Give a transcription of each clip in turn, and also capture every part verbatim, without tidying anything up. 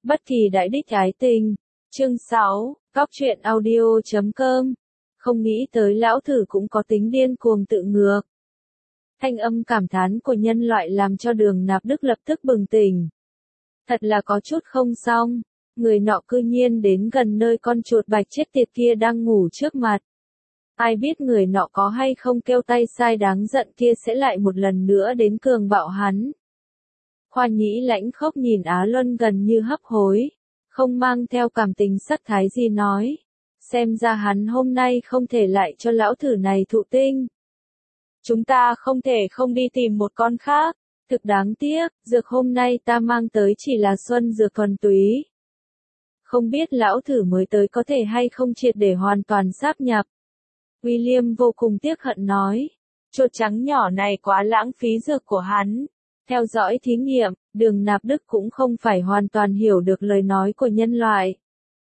Bất kỳ đại đích ái tình. Chương sáu, Góc truyện audio chấm com. Không nghĩ tới lão thử cũng có tính điên cuồng tự ngược. Thanh âm cảm thán của nhân loại làm cho Đường Nạp Đức lập tức bừng tỉnh. Thật là có chút không xong, người nọ cư nhiên đến gần nơi con chuột bạch chết tiệt kia đang ngủ trước mặt. Ai biết người nọ có hay không kêu tay sai đáng giận kia sẽ lại một lần nữa đến cường bạo hắn. Khoa Nhĩ lãnh khốc nhìn Á Luân gần như hấp hối, không mang theo cảm tình sắc thái gì nói. Xem ra hắn hôm nay không thể lại cho lão thử này thụ tinh. Chúng ta không thể không đi tìm một con khác. Thực đáng tiếc, dược hôm nay ta mang tới chỉ là xuân dược thuần túy. Không biết lão thử mới tới có thể hay không triệt để hoàn toàn sáp nhập. William vô cùng tiếc hận nói. Chuột trắng nhỏ này quá lãng phí dược của hắn. Theo dõi thí nghiệm, Đường Nạp Đức cũng không phải hoàn toàn hiểu được lời nói của nhân loại.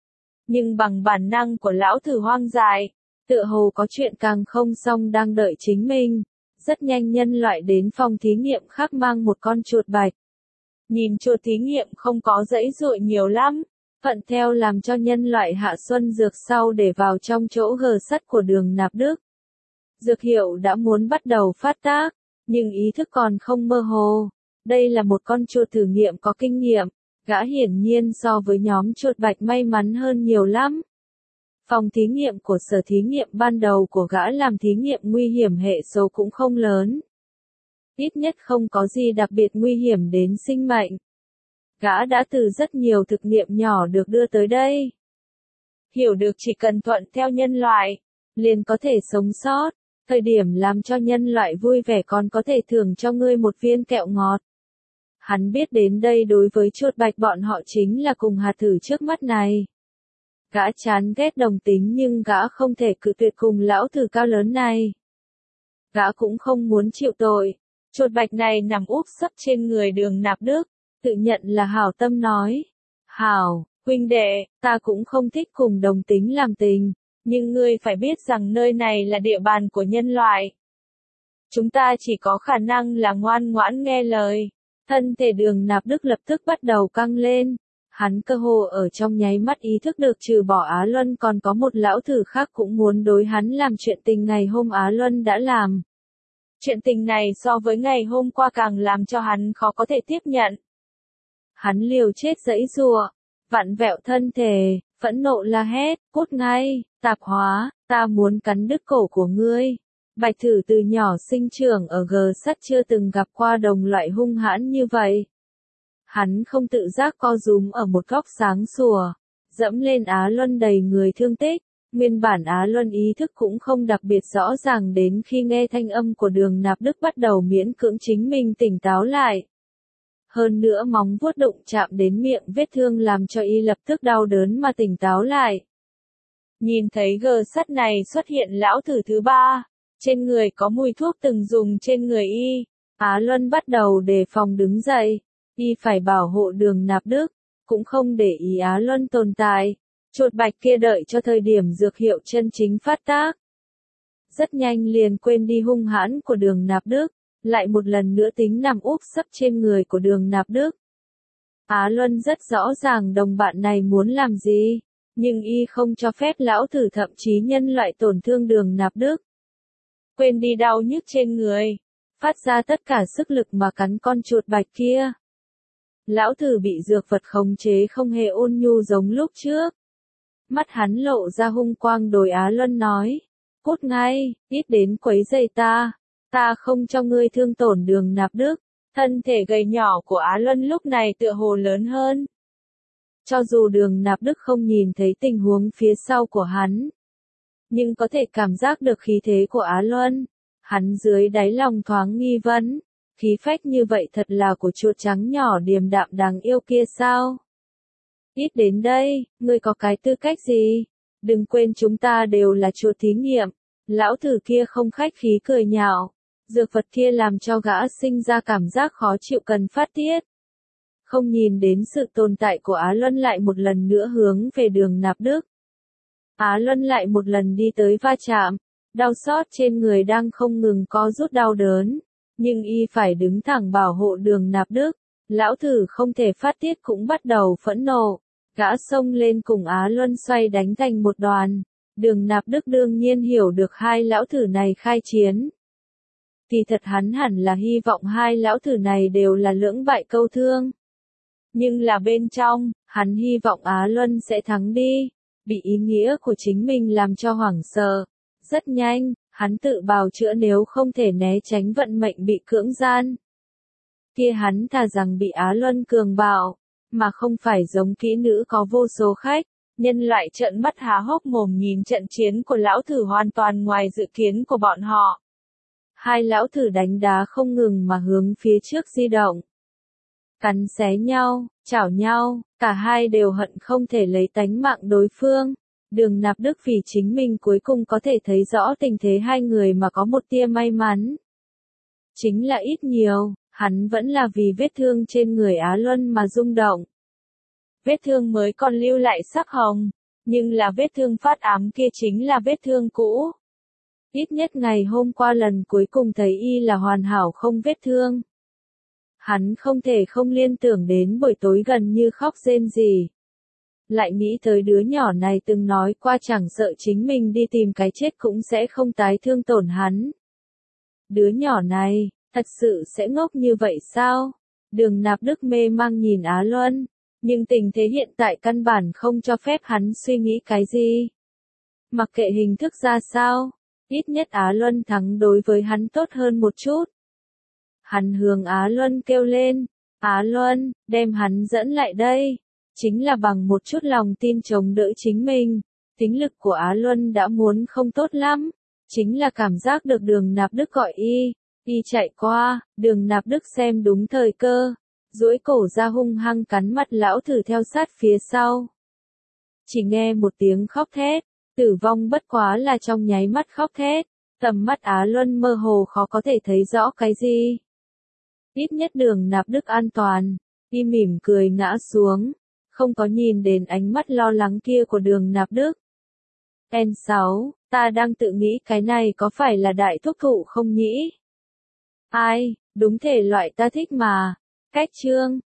Nhưng bằng bản năng của lão thử hoang dại, tựa hồ có chuyện càng không xong đang đợi chính mình. Rất nhanh nhân loại đến phòng thí nghiệm khác mang một con chuột bạch. Nhìn chuột thí nghiệm không có dãy dụi nhiều lắm, thuận theo làm cho nhân loại hạ xuân dược sau để vào trong chỗ gờ sắt của Đường Nạp Đức. Dược hiệu đã muốn bắt đầu phát tác, nhưng ý thức còn không mơ hồ. Đây là một con chuột thử nghiệm có kinh nghiệm, gã hiển nhiên so với nhóm chuột bạch may mắn hơn nhiều lắm. Phòng thí nghiệm của sở thí nghiệm ban đầu của gã làm thí nghiệm nguy hiểm hệ số cũng không lớn. Ít nhất không có gì đặc biệt nguy hiểm đến sinh mệnh. Gã đã từ rất nhiều thực nghiệm nhỏ được đưa tới đây. Hiểu được chỉ cần thuận theo nhân loại, liền có thể sống sót. Thời điểm làm cho nhân loại vui vẻ còn có thể thưởng cho ngươi một viên kẹo ngọt. Hắn biết đến đây đối với chuột bạch bọn họ chính là cùng hạt thử trước mắt này. Gã chán ghét đồng tính nhưng gã không thể cự tuyệt cùng lão thử cao lớn này. Gã cũng không muốn chịu tội. Chuột bạch này nằm úp sấp trên người Đường Nạp Đức, tự nhận là hảo tâm nói. Hảo, huynh đệ, ta cũng không thích cùng đồng tính làm tình, nhưng ngươi phải biết rằng nơi này là địa bàn của nhân loại. Chúng ta chỉ có khả năng là ngoan ngoãn nghe lời. Thân thể Đường Nạp Đức lập tức bắt đầu căng lên. Hắn cơ hồ ở trong nháy mắt ý thức được trừ bỏ Á Luân còn có một lão thử khác cũng muốn đối hắn làm chuyện tình ngày hôm Á Luân đã làm. Chuyện tình này so với ngày hôm qua càng làm cho hắn khó có thể tiếp nhận. Hắn liều chết giãy giụa, vặn vẹo thân thể, phẫn nộ la hét, cút ngay, tạp hóa, ta muốn cắn đứt cổ của ngươi. Bạch thử từ nhỏ sinh trưởng ở gờ sắt chưa từng gặp qua đồng loại hung hãn như vậy. Hắn không tự giác co rúm ở một góc sáng sủa, dẫm lên Á Luân đầy người thương tích. Nguyên bản Á Luân ý thức cũng không đặc biệt rõ ràng đến khi nghe thanh âm của Đường Nạp Đức bắt đầu miễn cưỡng chính mình tỉnh táo lại. Hơn nữa móng vuốt đụng chạm đến miệng vết thương làm cho y lập tức đau đớn mà tỉnh táo lại. Nhìn thấy gờ sắt này xuất hiện lão thử thứ ba, trên người có mùi thuốc từng dùng trên người y, Á Luân bắt đầu đề phòng đứng dậy. Y phải bảo hộ Đường Nạp Đức, cũng không để ý Á Luân tồn tại. Chuột bạch kia đợi cho thời điểm dược hiệu chân chính phát tác. Rất nhanh liền quên đi hung hãn của Đường Nạp Đức, lại một lần nữa tính nằm úp sấp trên người của Đường Nạp Đức. Á Luân rất rõ ràng đồng bạn này muốn làm gì, nhưng y không cho phép lão thử thậm chí nhân loại tổn thương Đường Nạp Đức. Quên đi đau nhức trên người, phát ra tất cả sức lực mà cắn con chuột bạch kia. Lão thử bị dược vật khống chế không hề ôn nhu giống lúc trước. Mắt hắn lộ ra hung quang đối Á Luân nói. Cút ngay, ít đến quấy rầy ta. Ta không cho ngươi thương tổn Đường Nạp Đức. Thân thể gầy nhỏ của Á Luân lúc này tựa hồ lớn hơn. Cho dù Đường Nạp Đức không nhìn thấy tình huống phía sau của hắn, nhưng có thể cảm giác được khí thế của Á Luân. Hắn dưới đáy lòng thoáng nghi vấn. Khí phách như vậy thật là của chuột trắng nhỏ điềm đạm đáng yêu kia sao? Ít đến đây, ngươi có cái tư cách gì? Đừng quên chúng ta đều là chuột thí nghiệm. Lão thử kia không khách khí cười nhạo. Dược vật kia làm cho gã sinh ra cảm giác khó chịu cần phát tiết. Không nhìn đến sự tồn tại của Á Luân lại một lần nữa hướng về Đường Nạp Đức. Á Luân lại một lần đi tới va chạm. Đau xót trên người đang không ngừng co rút đau đớn. Nhưng y phải đứng thẳng bảo hộ Đường Nạp Đức. Lão thử không thể phát tiết cũng bắt đầu phẫn nộ. Gã xông lên cùng Á Luân xoay đánh thành một đoàn. Đường Nạp Đức đương nhiên hiểu được hai lão thử này khai chiến. Kỳ thật hắn hẳn là hy vọng hai lão thử này đều là lưỡng bại câu thương. Nhưng là bên trong, hắn hy vọng Á Luân sẽ thắng đi. Bị ý nghĩa của chính mình làm cho hoảng sợ. Rất nhanh, hắn tự bào chữa nếu không thể né tránh vận mệnh bị cưỡng gian. Kia hắn thà rằng bị Á Luân cường bạo, mà không phải giống kỹ nữ có vô số khách. Nhân loại trợn mắt há hốc mồm nhìn trận chiến của lão thử hoàn toàn ngoài dự kiến của bọn họ. Hai lão thử đánh đá không ngừng mà hướng phía trước di động. Cắn xé nhau, chảo nhau, cả hai đều hận không thể lấy tánh mạng đối phương. Đường Nạp Đức vì chính mình cuối cùng có thể thấy rõ tình thế hai người mà có một tia may mắn. Chính là ít nhiều, hắn vẫn là vì vết thương trên người Á Luân mà rung động. Vết thương mới còn lưu lại sắc hồng, nhưng là vết thương phát ám kia chính là vết thương cũ. Ít nhất ngày hôm qua lần cuối cùng thấy y là hoàn hảo không vết thương. Hắn không thể không liên tưởng đến buổi tối gần như khóc rên rỉ. Lại nghĩ tới đứa nhỏ này từng nói qua chẳng sợ chính mình đi tìm cái chết cũng sẽ không tái thương tổn hắn. Đứa nhỏ này, thật sự sẽ ngốc như vậy sao? Đường Nạp Đức mê mang nhìn Á Luân, nhưng tình thế hiện tại căn bản không cho phép hắn suy nghĩ cái gì. Mặc kệ hình thức ra sao, ít nhất Á Luân thắng đối với hắn tốt hơn một chút. Hắn hướng Á Luân kêu lên, Á Luân, đem hắn dẫn lại đây. Chính là bằng một chút lòng tin chống đỡ chính mình. Tính lực của Á Luân đã muốn không tốt lắm. Chính là cảm giác được Đường Nạp Đức gọi y. Y chạy qua, Đường Nạp Đức xem đúng thời cơ. Duỗi cổ ra hung hăng cắn mặt lão thử theo sát phía sau. Chỉ nghe một tiếng khóc thét. Tử vong bất quá là trong nháy mắt khóc thét. Tầm mắt Á Luân mơ hồ khó có thể thấy rõ cái gì. Ít nhất Đường Nạp Đức an toàn. Y mỉm cười ngã xuống. Không có nhìn đến ánh mắt lo lắng kia của Đường Nạp Đức. en sáu, ta đang tự nghĩ cái này có phải là đại thuốc thụ không nhỉ? Ai, đúng thể loại ta thích mà. Cách chương.